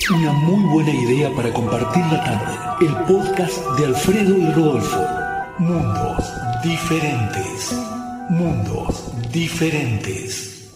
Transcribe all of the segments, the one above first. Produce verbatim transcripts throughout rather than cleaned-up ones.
Una muy buena idea para compartir la tarde. El podcast de Alfredo y Rodolfo. Mundos diferentes. Mundos diferentes.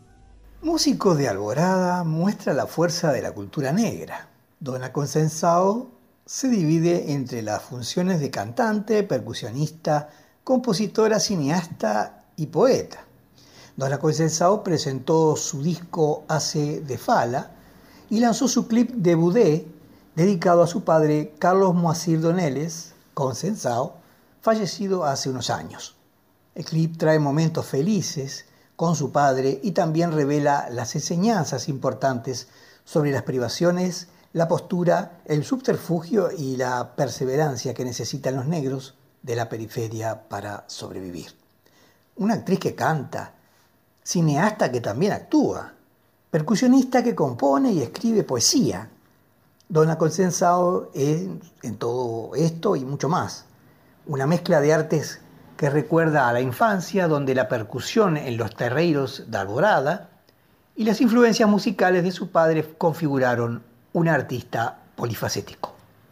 Músico de Alborada muestra la fuerza de la cultura negra. Dona Consensao se divide entre las funciones de cantante, percusionista, compositora, cineasta y poeta. Dona Consensao presentó su disco Hace de Fala y lanzó su clip de Budé, dedicado a su padre Carlos Moacir Doneles Consensao, fallecido hace unos años. El clip trae momentos felices con su padre y también revela las enseñanzas importantes sobre las privaciones, la postura, el subterfugio y la perseverancia que necesitan los negros de la periferia para sobrevivir. Una actriz que canta, cineasta que también actúa, percusionista que compone y escribe poesía. Dona Consensao es en todo esto y mucho más. Una mezcla de artes que recuerda a la infancia, donde la percusión en los terreiros de Alborada y las influencias musicales de su padre configuraron un artista polifacético.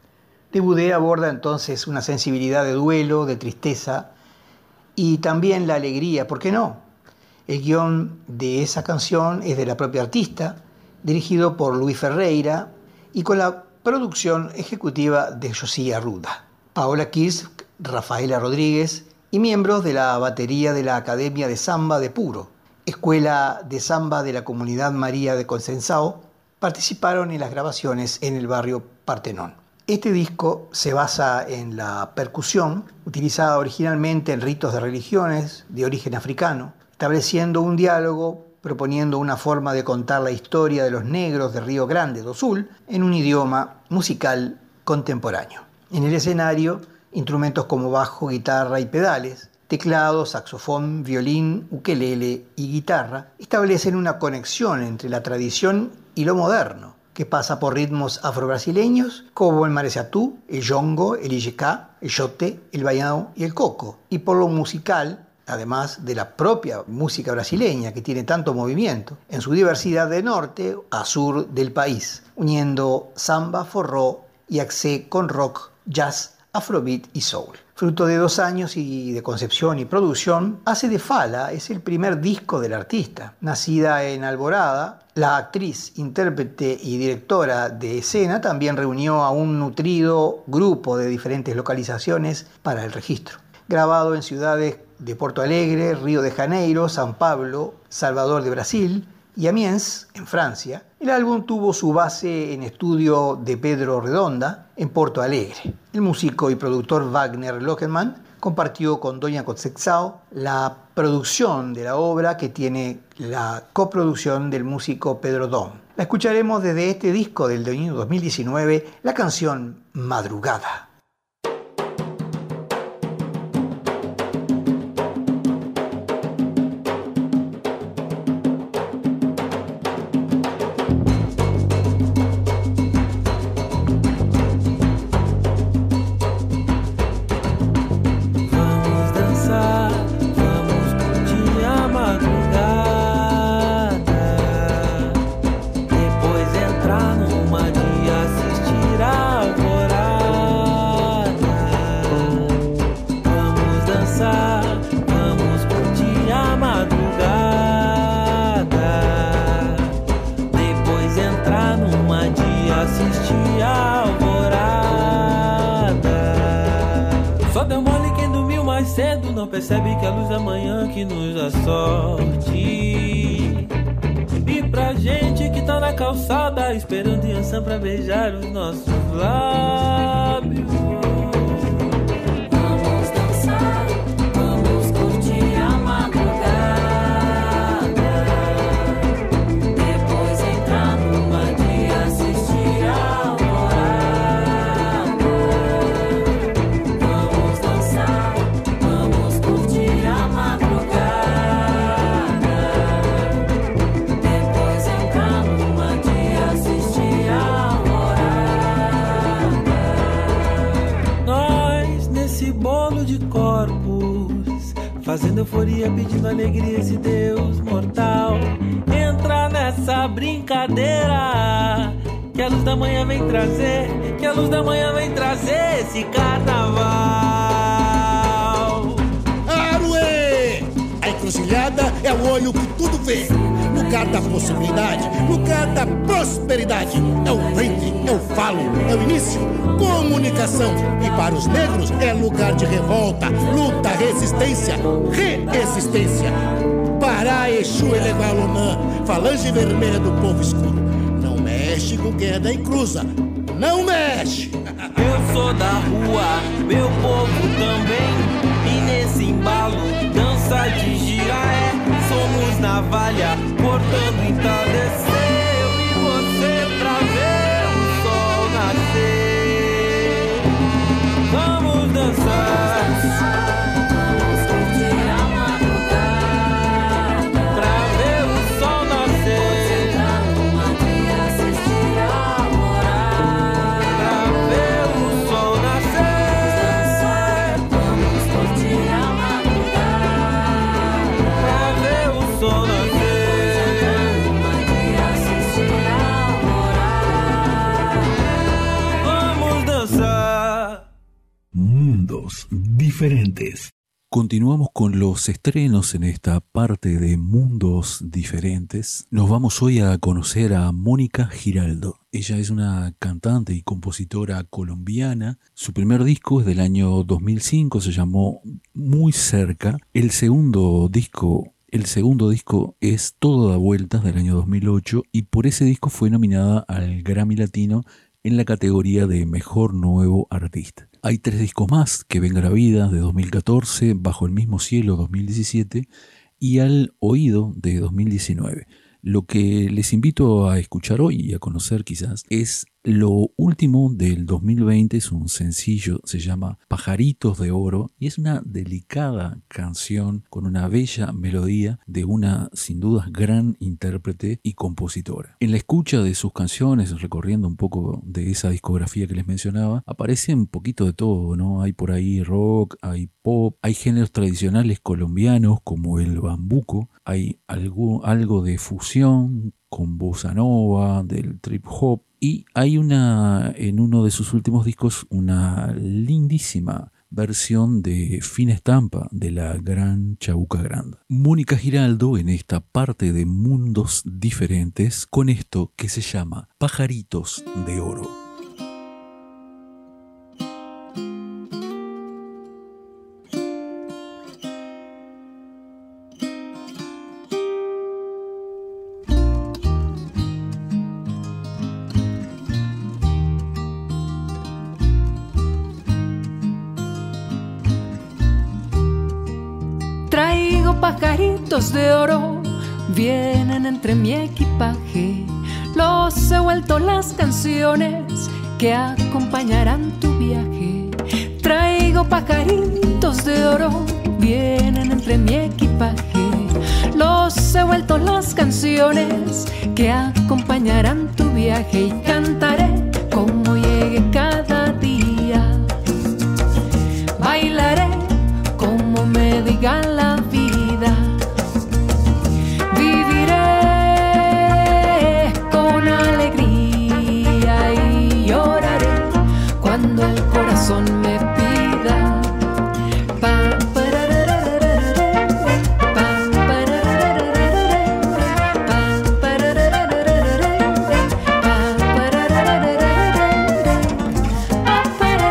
De Budé aborda entonces una sensibilidad de duelo, de tristeza y también la alegría, ¿por qué no? El guión de esa canción es de la propia artista, dirigido por Luis Ferreira y con la producción ejecutiva de José Arruda, Paola Kirsk, Rafaela Rodríguez y miembros de la batería de la Academia de Samba de Puro, escuela de samba de la Comunidad María de Consensao, participaron en las grabaciones en el barrio Partenón. Este disco se basa en la percusión, utilizada originalmente en ritos de religiones de origen africano, estableciendo un diálogo, proponiendo una forma de contar la historia de los negros de Río Grande do Sul en un idioma musical contemporáneo. En el escenario, instrumentos como bajo, guitarra y pedales, teclado, saxofón, violín, ukelele y guitarra establecen una conexión entre la tradición y lo moderno, que pasa por ritmos afrobrasileños como el maracatu, el jongo, el ijeka, el xote, el baião y el coco, y por lo musical, además de la propia música brasileña que tiene tanto movimiento, en su diversidad de norte a sur del país, uniendo samba, forró y axé con rock, jazz, afrobeat y soul. Fruto de dos años y de concepción y producción, Hace de Fala es el primer disco del artista. Nacida en Alborada, la actriz, intérprete y directora de escena también reunió a un nutrido grupo de diferentes localizaciones para el registro. Grabado en ciudades de Porto Alegre, Río de Janeiro, San Pablo, Salvador de Brasil y Amiens, en Francia, el álbum tuvo su base en estudio de Pedro Redonda, en Porto Alegre. El músico y productor Wagner Lockerman compartió con Dona Consensao la producción de la obra, que tiene la coproducción del músico Pedro Dom. La escucharemos desde este disco del año dos mil diecinueve, la canción Madrugada. Percebe que a luz da manhã que nos dá sorte. E pra gente que tá na calçada esperando Yansan pra beijar os nossos lábios. Vamos dançar, vamos curtir a madrugada. Depois entrar numa de assistir a alvorada. Vamos dançar, vamos curtir a madrugada. Depois entrar numa de assistir a alvorada. Nós nesse bolo de corpos, fazendo euforia, pedindo alegria, esse Deus mortal. Entra nessa brincadeira que a luz da manhã vem trazer, que a luz da manhã vem trazer esse carnaval. Aruê! A encruzilhada é o olho que tudo vê. Lugar da possibilidade, lugar da prosperidade. É o ventre, é o falo, é o início, comunicação. E para os negros é lugar de revolta, luta, resistência, reexistência. Pará, Exu, Elegualonã, falange vermelha do povo escuro. Não mexe com quem é da encruza, não mexe. Eu sou da rua, meu povo também. E nesse embalo, dança de giraé. Somos navalha, cortando entardecer. Eu e você pra ver o sol nascer. Vamos dançar, Vamos curtir a madrugada, pra ver o sol nascer. uma trilha assistir a morada. Pra ver o sol nascer. Vamos curtir a madrugada, Pra ver o sol nascer. uma trilha assistir a morada. Vamos dançar. Mundos diferentes. Continuamos con los estrenos en esta parte de Mundos Diferentes. Nos vamos hoy a conocer a Mónica Giraldo. Ella es una cantante y compositora colombiana. Su primer disco es del año dos mil cinco, se llamó Muy Cerca. El segundo disco, el segundo disco es Todo da Vueltas del año dos mil ocho y por ese disco fue nominada al Grammy Latino en la categoría de Mejor Nuevo Artista. Hay tres discos más, Que venga la vida de dos mil catorce, Bajo el mismo cielo dos mil diecisiete y Al oído de dos mil diecinueve. Lo que les invito a escuchar hoy y a conocer quizás es lo último del dos mil veinte, es un sencillo, se llama Pajaritos de Oro y es una delicada canción con una bella melodía de una sin dudas gran intérprete y compositora. En la escucha de sus canciones, recorriendo un poco de esa discografía que les mencionaba, aparece un poquito de todo, ¿no? Hay por ahí rock, hay pop, hay géneros tradicionales colombianos como el bambuco, hay algo, algo de fusión con bossa nova, del trip hop, y hay una, en uno de sus últimos discos, una lindísima versión de Fina Estampa de la gran Chabuca Granda. Mónica Giraldo en esta parte de Mundos Diferentes con esto que se llama Pajaritos de Oro. Pajaritos de oro vienen entre mi equipaje. Los he vuelto las canciones que acompañarán tu viaje. Traigo pajaritos de oro, vienen entre mi equipaje. Los he vuelto las canciones que acompañarán tu viaje. Y cantaré como llegue cada día. Bailaré como me diga la vida. Viviré con alegría y lloraré cuando el corazón me pida. Pa, parararararara, pa, parararararara, pa, parararararara, pa, parararararara, pa,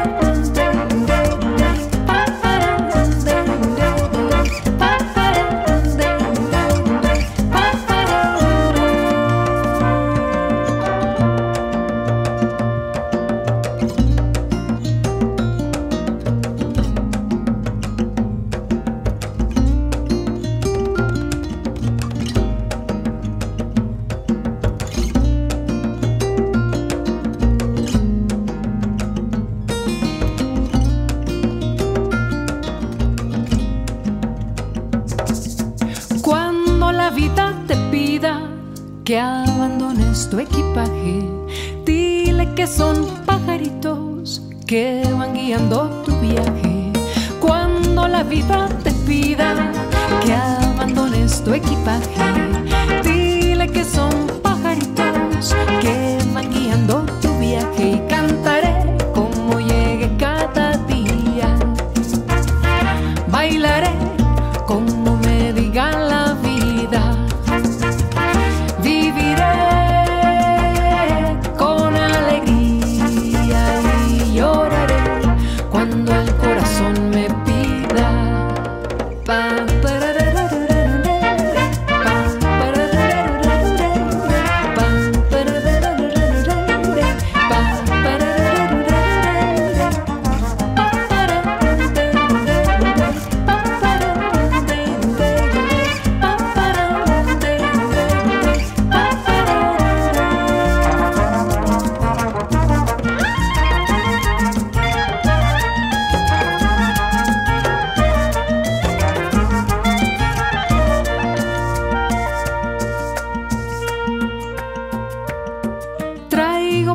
que abandones tu equipaje. Dile que son pajaritos que van guiando tu viaje. Cuando la vida te pida que abandones tu equipaje, dile que son pajaritos que van guiando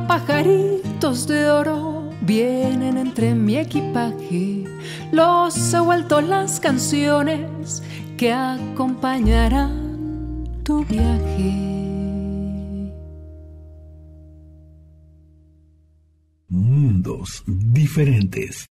pajaritos de oro vienen entre mi equipaje. Los he vuelto las canciones que acompañarán tu viaje. Mundos diferentes.